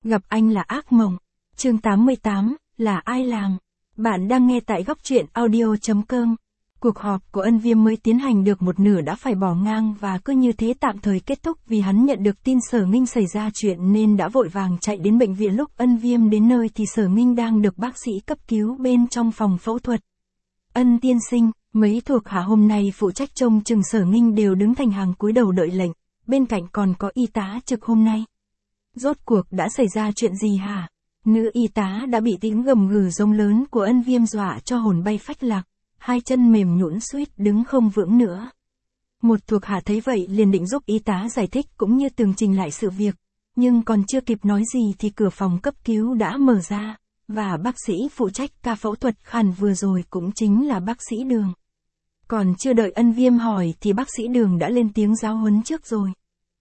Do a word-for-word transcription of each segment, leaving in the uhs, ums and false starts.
Gặp anh là ác mộng. Chương tám mươi tám, là ai làm? Bạn đang nghe tại góc truyện audio chấm com. Cuộc họp của Ân Viêm mới tiến hành được một nửa đã phải bỏ ngang và cứ như thế tạm thời kết thúc vì hắn nhận được tin Sở Nghinh xảy ra chuyện nên đã vội vàng chạy đến bệnh viện. Lúc Ân Viêm đến nơi thì Sở Nghinh đang được bác sĩ cấp cứu bên trong phòng phẫu thuật. Ân tiên sinh, mấy thuộc hạ hôm nay phụ trách trông chừng Sở Nghinh đều đứng thành hàng cúi đầu đợi lệnh, bên cạnh còn có y tá trực hôm nay. Rốt cuộc đã xảy ra chuyện gì hả? Nữ y tá đã bị tiếng gầm gừ rống lớn của Ân Viêm dọa cho hồn bay phách lạc, hai chân mềm nhũn suýt đứng không vững nữa. Một thuộc hạ thấy vậy liền định giúp y tá giải thích cũng như tường trình lại sự việc, nhưng còn chưa kịp nói gì thì cửa phòng cấp cứu đã mở ra, và bác sĩ phụ trách ca phẫu thuật khẩn vừa rồi cũng chính là bác sĩ Đường. Còn chưa đợi Ân Viêm hỏi thì bác sĩ Đường đã lên tiếng giáo huấn trước rồi.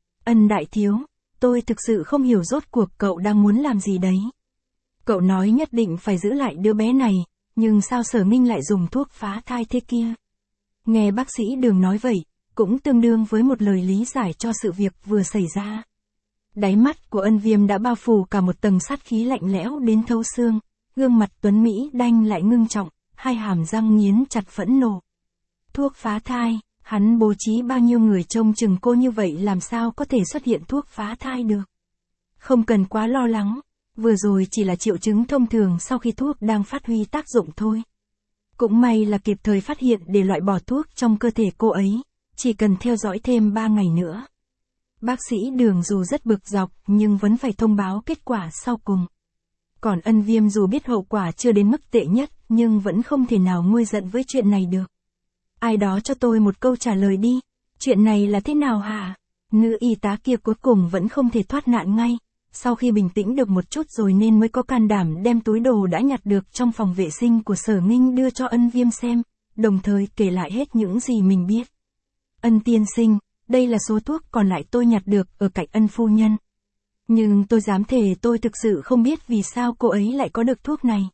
Ân đại thiếu, tôi thực sự không hiểu rốt cuộc cậu đang muốn làm gì đấy. Cậu nói nhất định phải giữ lại đứa bé này, nhưng sao Sở Nghinh lại dùng thuốc phá thai thế kia? Nghe bác sĩ Đường nói vậy, cũng tương đương với một lời lý giải cho sự việc vừa xảy ra. Đáy mắt của Ân Viêm đã bao phủ cả một tầng sát khí lạnh lẽo đến thấu xương, gương mặt tuấn Mỹ đanh lại ngưng trọng, hai hàm răng nghiến chặt phẫn nộ. Thuốc phá thai, hắn bố trí bao nhiêu người trông chừng cô như vậy làm sao có thể xuất hiện thuốc phá thai được? Không cần quá lo lắng, vừa rồi chỉ là triệu chứng thông thường sau khi thuốc đang phát huy tác dụng thôi. Cũng may là kịp thời phát hiện để loại bỏ thuốc trong cơ thể cô ấy, chỉ cần theo dõi thêm ba ngày nữa. Bác sĩ Đường dù rất bực dọc nhưng vẫn phải thông báo kết quả sau cùng. Còn Ân Viêm dù biết hậu quả chưa đến mức tệ nhất nhưng vẫn không thể nào nguôi giận với chuyện này được. Ai đó cho tôi một câu trả lời đi, chuyện này là thế nào hả? Nữ y tá kia cuối cùng vẫn không thể thoát nạn ngay, sau khi bình tĩnh được một chút rồi nên mới có can đảm đem túi đồ đã nhặt được trong phòng vệ sinh của Sở Nghinh đưa cho Ân Viêm xem, đồng thời kể lại hết những gì mình biết. Ân tiên sinh, đây là số thuốc còn lại tôi nhặt được ở cạnh Ân phu nhân. Nhưng tôi dám thề tôi thực sự không biết vì sao cô ấy lại có được thuốc này.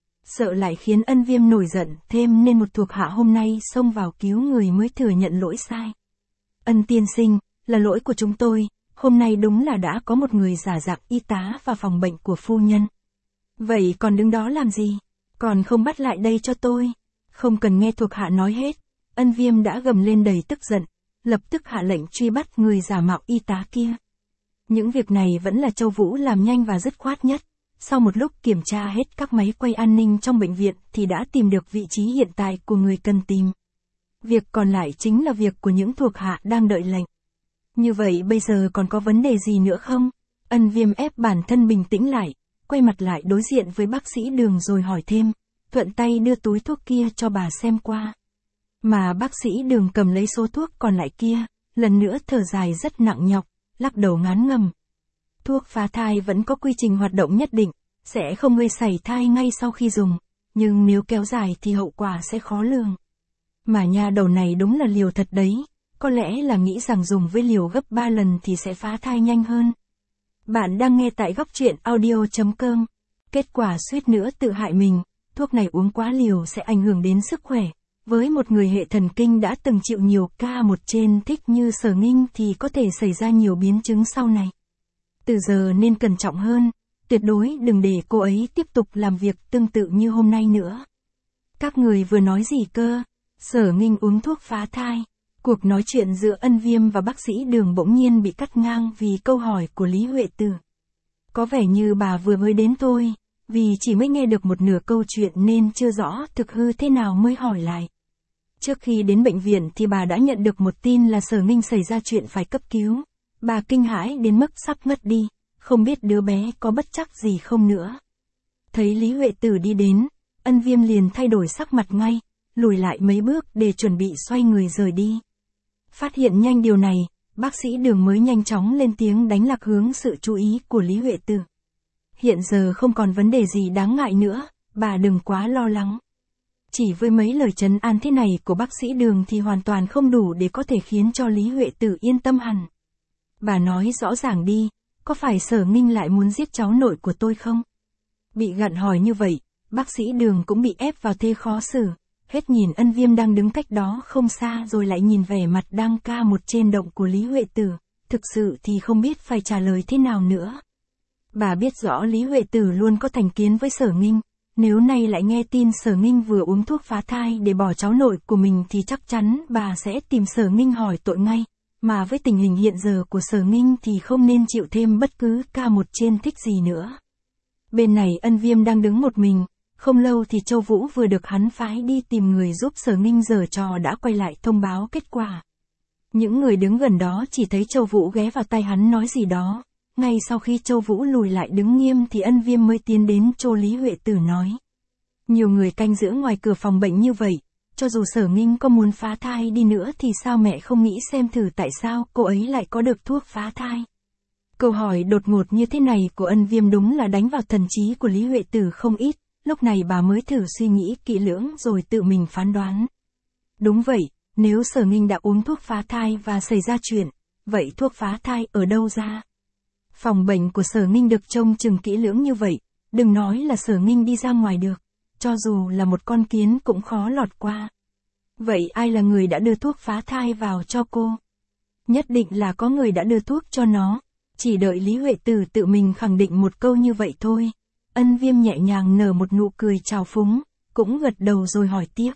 Sợ lại khiến Ân Viêm nổi giận thêm nên một thuộc hạ hôm nay xông vào cứu người mới thừa nhận lỗi sai. Ân tiên sinh, là lỗi của chúng tôi, hôm nay đúng là đã có một người giả dạng y tá vào phòng bệnh của phu nhân. Vậy còn đứng đó làm gì? Còn không bắt lại đây cho tôi. Không cần nghe thuộc hạ nói hết, Ân Viêm đã gầm lên đầy tức giận, lập tức hạ lệnh truy bắt người giả mạo y tá kia. Những việc này vẫn là Châu Vũ làm nhanh và dứt khoát nhất. Sau một lúc kiểm tra hết các máy quay an ninh trong bệnh viện thì đã tìm được vị trí hiện tại của người cần tìm. Việc còn lại chính là việc của những thuộc hạ đang đợi lệnh. Như vậy bây giờ còn có vấn đề gì nữa không? Ân Viêm ép bản thân bình tĩnh lại, quay mặt lại đối diện với bác sĩ Đường rồi hỏi thêm, thuận tay đưa túi thuốc kia cho bà xem qua. Mà bác sĩ Đường cầm lấy số thuốc còn lại kia, lần nữa thở dài rất nặng nhọc, lắc đầu ngán ngầm. Thuốc phá thai vẫn có quy trình hoạt động nhất định, sẽ không gây sảy thai ngay sau khi dùng, nhưng nếu kéo dài thì hậu quả sẽ khó lường. Mà nha đầu này đúng là liều thật đấy, có lẽ là nghĩ rằng dùng với liều gấp ba lần thì sẽ phá thai nhanh hơn. Bạn đang nghe tại góc truyện audio chấm com. Kết quả suýt nữa tự hại mình, thuốc này uống quá liều sẽ ảnh hưởng đến sức khỏe. Với một người hệ thần kinh đã từng chịu nhiều ca một trên thích như Sở Nghinh thì có thể xảy ra nhiều biến chứng sau này. Từ giờ nên cẩn trọng hơn, tuyệt đối đừng để cô ấy tiếp tục làm việc tương tự như hôm nay nữa. Các người vừa nói gì cơ? Sở Nghinh uống thuốc phá thai. Cuộc nói chuyện giữa Ân Viêm và bác sĩ Đường bỗng nhiên bị cắt ngang vì câu hỏi của Lý Huệ Tử. Có vẻ như bà vừa mới đến thôi, vì chỉ mới nghe được một nửa câu chuyện nên chưa rõ thực hư thế nào mới hỏi lại. Trước khi đến bệnh viện thì bà đã nhận được một tin là Sở Nghinh xảy ra chuyện phải cấp cứu. Bà kinh hãi đến mức sắp ngất đi, không biết đứa bé có bất trắc gì không nữa. Thấy Lý Huệ Tử đi đến, Ân Viêm liền thay đổi sắc mặt ngay, lùi lại mấy bước để chuẩn bị xoay người rời đi. Phát hiện nhanh điều này, bác sĩ Đường mới nhanh chóng lên tiếng đánh lạc hướng sự chú ý của Lý Huệ Tử. Hiện giờ không còn vấn đề gì đáng ngại nữa, bà đừng quá lo lắng. Chỉ với mấy lời trấn an thế này của bác sĩ Đường thì hoàn toàn không đủ để có thể khiến cho Lý Huệ Tử yên tâm hẳn. Bà nói rõ ràng đi, có phải Sở Nghinh lại muốn giết cháu nội của tôi không? Bị gặn hỏi như vậy, bác sĩ Đường cũng bị ép vào thế khó xử, hết nhìn Ân Viêm đang đứng cách đó không xa rồi lại nhìn vẻ mặt đang ca một trên động của Lý Huệ Tử, thực sự thì không biết phải trả lời thế nào nữa. Bà biết rõ Lý Huệ Tử luôn có thành kiến với Sở Nghinh, nếu nay lại nghe tin Sở Nghinh vừa uống thuốc phá thai để bỏ cháu nội của mình thì chắc chắn bà sẽ tìm Sở Nghinh hỏi tội ngay, mà với tình hình hiện giờ của Sở Nghinh thì không nên chịu thêm bất cứ ca một trên thích gì nữa. Bên này Ân Viêm đang đứng một mình, không lâu thì Châu Vũ vừa được hắn phái đi tìm người giúp Sở Nghinh giở trò đã quay lại thông báo kết quả. Những người đứng gần đó chỉ thấy Châu Vũ ghé vào tai hắn nói gì đó. Ngay sau khi Châu Vũ lùi lại đứng nghiêm thì Ân Viêm mới tiến đến chỗ Lý Huệ Tử nói. Nhiều người canh giữ ngoài cửa phòng bệnh như vậy, cho dù Sở Nghinh có muốn phá thai đi nữa thì sao mẹ không nghĩ xem thử tại sao cô ấy lại có được thuốc phá thai. Câu hỏi đột ngột như thế này của Ân Viêm đúng là đánh vào thần trí của Lý Huệ Tử không ít, lúc này bà mới thử suy nghĩ kỹ lưỡng rồi tự mình phán đoán. Đúng vậy, nếu Sở Nghinh đã uống thuốc phá thai và xảy ra chuyện, vậy thuốc phá thai ở đâu ra? Phòng bệnh của Sở Nghinh được trông chừng kỹ lưỡng như vậy, đừng nói là Sở Nghinh đi ra ngoài được, cho dù là một con kiến cũng khó lọt qua. Vậy ai là người đã đưa thuốc phá thai vào cho cô? Nhất định là có người đã đưa thuốc cho nó, chỉ đợi Lý Huệ Tử tự mình khẳng định một câu như vậy thôi. Ân Viêm nhẹ nhàng nở một nụ cười trào phúng, cũng gật đầu rồi hỏi tiếp.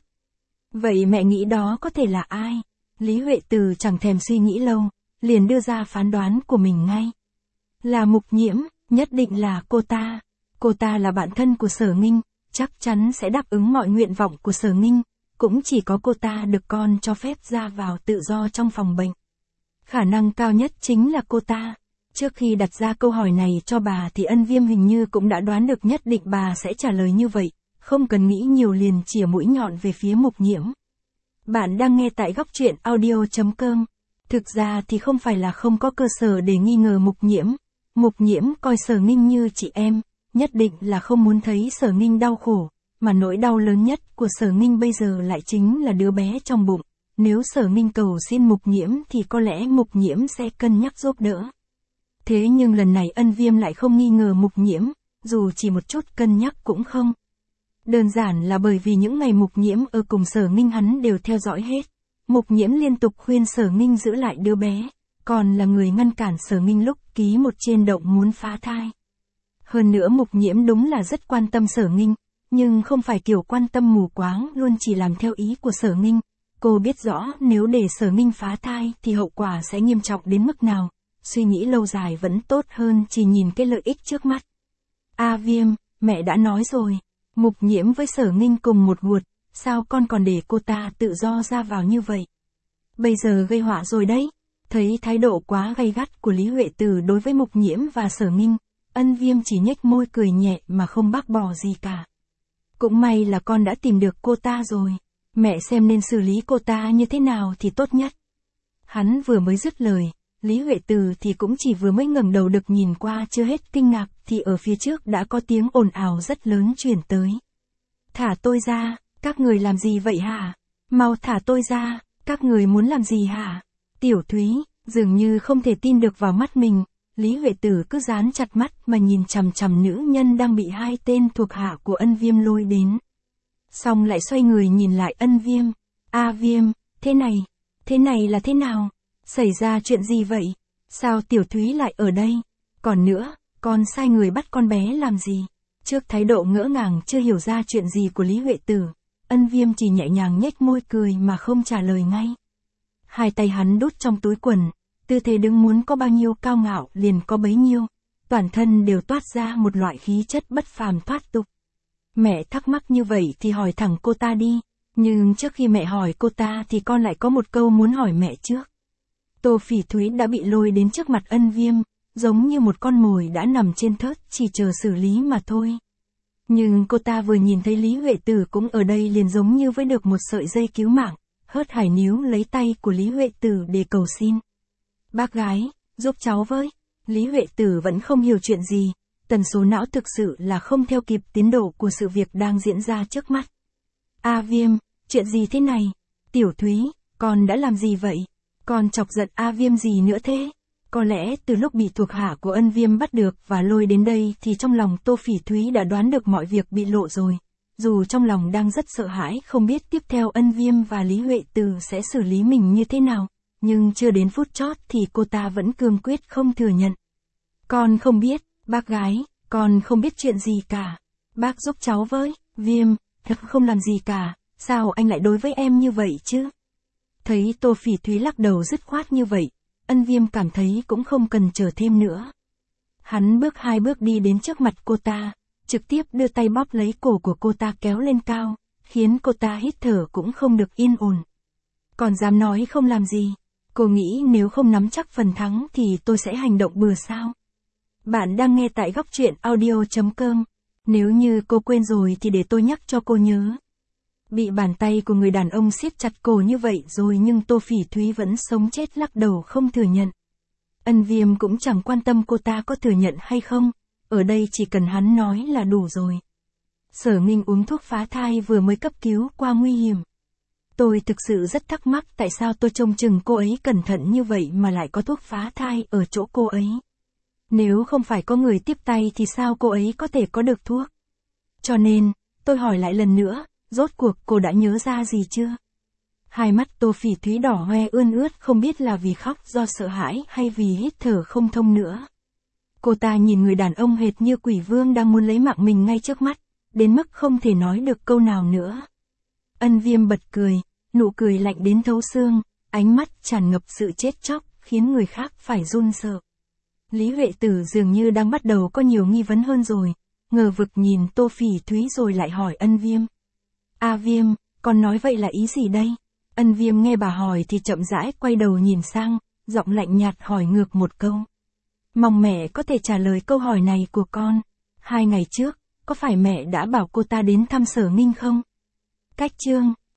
Vậy mẹ nghĩ đó có thể là ai? Lý Huệ Tử chẳng thèm suy nghĩ lâu, liền đưa ra phán đoán của mình ngay. Là Mục Nhiễm, nhất định là cô ta. Cô ta là bạn thân của Sở Nghinh, chắc chắn sẽ đáp ứng mọi nguyện vọng của Sở Nghinh, cũng chỉ có cô ta được con cho phép ra vào tự do trong phòng bệnh. Khả năng cao nhất chính là cô ta. Trước khi đặt ra câu hỏi này cho bà thì Ân Viêm hình như cũng đã đoán được nhất định bà sẽ trả lời như vậy, không cần nghĩ nhiều liền chĩa mũi nhọn về phía Mục Nhiễm. Bạn đang nghe tại góc truyện audio chấm com. Thực ra thì không phải là không có cơ sở để nghi ngờ Mục Nhiễm. Mục Nhiễm coi Sở Nghinh như chị em, nhất định là không muốn thấy Sở Nghinh đau khổ, mà nỗi đau lớn nhất của Sở Nghinh bây giờ lại chính là đứa bé trong bụng. Nếu Sở Nghinh cầu xin Mục Nhiễm thì có lẽ Mục Nhiễm sẽ cân nhắc giúp đỡ. Thế nhưng lần này Ân Viêm lại không nghi ngờ Mục Nhiễm, dù chỉ một chút cân nhắc cũng không. Đơn giản là bởi vì những ngày Mục Nhiễm ở cùng Sở Nghinh hắn đều theo dõi hết. Mục Nhiễm liên tục khuyên Sở Nghinh giữ lại đứa bé, còn là người ngăn cản Sở Nghinh lúc ký một trên động muốn phá thai. Hơn nữa Mục Nhiễm đúng là rất quan tâm Sở Nghinh, nhưng không phải kiểu quan tâm mù quáng luôn chỉ làm theo ý của Sở Nghinh. Cô biết rõ nếu để Sở Nghinh phá thai thì hậu quả sẽ nghiêm trọng đến mức nào, suy nghĩ lâu dài vẫn tốt hơn chỉ nhìn cái lợi ích trước mắt. A Viêm, mẹ đã nói rồi, Mục Nhiễm với Sở Nghinh cùng một guột, sao con còn để cô ta tự do ra vào như vậy? Bây giờ gây họa rồi đấy. Thấy thái độ quá gay gắt của Lý Huệ Tử đối với Mục Nhiễm và Sở Nghinh, Ân Viêm chỉ nhếch môi cười nhẹ mà không bác bỏ gì cả. Cũng may là con đã tìm được cô ta rồi, mẹ xem nên xử lý cô ta như thế nào thì tốt nhất. Hắn vừa mới dứt lời, Lý Huệ Tử thì cũng chỉ vừa mới ngẩng đầu được nhìn qua chưa hết kinh ngạc thì ở phía trước đã có tiếng ồn ào rất lớn truyền tới. Thả tôi ra, các người làm gì vậy hả? Mau thả tôi ra, các người muốn làm gì hả? Tiểu Thúy, dường như không thể tin được vào mắt mình, Lý Huệ Tử cứ dán chặt mắt mà nhìn chằm chằm nữ nhân đang bị hai tên thuộc hạ của Ân Viêm lôi đến. Xong lại xoay người nhìn lại Ân Viêm. A Viêm, thế này, thế này là thế nào? Xảy ra chuyện gì vậy? Sao Tiểu Thúy lại ở đây? Còn nữa, con sai người bắt con bé làm gì? Trước thái độ ngỡ ngàng chưa hiểu ra chuyện gì của Lý Huệ Tử, Ân Viêm chỉ nhẹ nhàng nhếch môi cười mà không trả lời ngay. Hai tay hắn đút trong túi quần, tư thế đứng muốn có bao nhiêu cao ngạo liền có bấy nhiêu, toàn thân đều toát ra một loại khí chất bất phàm thoát tục. Mẹ thắc mắc như vậy thì hỏi thẳng cô ta đi, nhưng trước khi mẹ hỏi cô ta thì con lại có một câu muốn hỏi mẹ trước. Tô Phỉ Thúy đã bị lôi đến trước mặt Ân Viêm, giống như một con mồi đã nằm trên thớt chỉ chờ xử lý mà thôi. Nhưng cô ta vừa nhìn thấy Lý Huệ Tử cũng ở đây liền giống như với được một sợi dây cứu mạng, hớt hải níu lấy tay của Lý Huệ Tử để cầu xin. Bác gái, giúp cháu với. Lý Huệ Tử vẫn không hiểu chuyện gì, tần số não thực sự là không theo kịp tiến độ của sự việc đang diễn ra trước mắt. A Viêm, chuyện gì thế này? Tiểu Thúy, con đã làm gì vậy? Con chọc giận A Viêm gì nữa thế? Có lẽ từ lúc bị thuộc hạ của Ân Viêm bắt được và lôi đến đây thì trong lòng Tô Phỉ Thúy đã đoán được mọi việc bị lộ rồi. Dù trong lòng đang rất sợ hãi không biết tiếp theo Ân Viêm và Lý Huệ Tử sẽ xử lý mình như thế nào, nhưng chưa đến phút chót thì cô ta vẫn cương quyết không thừa nhận. Con không biết, Bác gái, con không biết chuyện gì cả. Bác giúp cháu với. Viêm, không làm gì cả, sao anh lại đối với em như vậy chứ? Thấy Tô Phỉ Thúy lắc đầu dứt khoát như vậy, Ân Viêm cảm thấy cũng không cần chờ thêm nữa. Hắn bước hai bước đi đến trước mặt cô ta, trực tiếp đưa tay bóp lấy cổ của cô ta kéo lên cao, khiến cô ta hít thở cũng không được yên ổn. Còn dám nói không làm gì, cô nghĩ nếu không nắm chắc phần thắng thì tôi sẽ hành động bừa sao? Bạn đang nghe tại góc truyện audio.com. Nếu như cô quên rồi thì để tôi nhắc cho cô nhớ. Bị bàn tay của người đàn ông siết chặt cổ như vậy rồi nhưng Tô Phỉ Thúy vẫn sống chết lắc đầu không thừa nhận. Ân Viêm cũng chẳng quan tâm cô ta có thừa nhận hay không, ở đây chỉ cần hắn nói là đủ rồi. Sở Nghinh uống thuốc phá thai vừa mới cấp cứu qua nguy hiểm. Tôi thực sự rất thắc mắc tại sao tôi trông chừng cô ấy cẩn thận như vậy mà lại có thuốc phá thai ở chỗ cô ấy. Nếu không phải có người tiếp tay thì sao cô ấy có thể có được thuốc? Cho nên, tôi hỏi lại lần nữa, rốt cuộc cô đã nhớ ra gì chưa? Hai mắt Tô Phỉ Thúy đỏ hoe ươn ướt không biết là vì khóc do sợ hãi hay vì hít thở không thông nữa. Cô ta nhìn người đàn ông hệt như quỷ vương đang muốn lấy mạng mình ngay trước mắt, đến mức không thể nói được câu nào nữa. Ân Viêm bật cười, nụ cười lạnh đến thấu xương, ánh mắt tràn ngập sự chết chóc, khiến người khác phải run sợ. Lý Huệ Tử dường như đang bắt đầu có nhiều nghi vấn hơn rồi, ngờ vực nhìn Tô Phỉ Thúy rồi lại hỏi Ân Viêm. A Viêm, con nói vậy là ý gì đây? Ân Viêm nghe bà hỏi thì chậm rãi quay đầu nhìn sang, giọng lạnh nhạt hỏi ngược một câu. Mong mẹ có thể trả lời câu hỏi này của con. Hai ngày trước, có phải mẹ đã bảo cô ta đến thăm Sở Nghinh không? Cách chương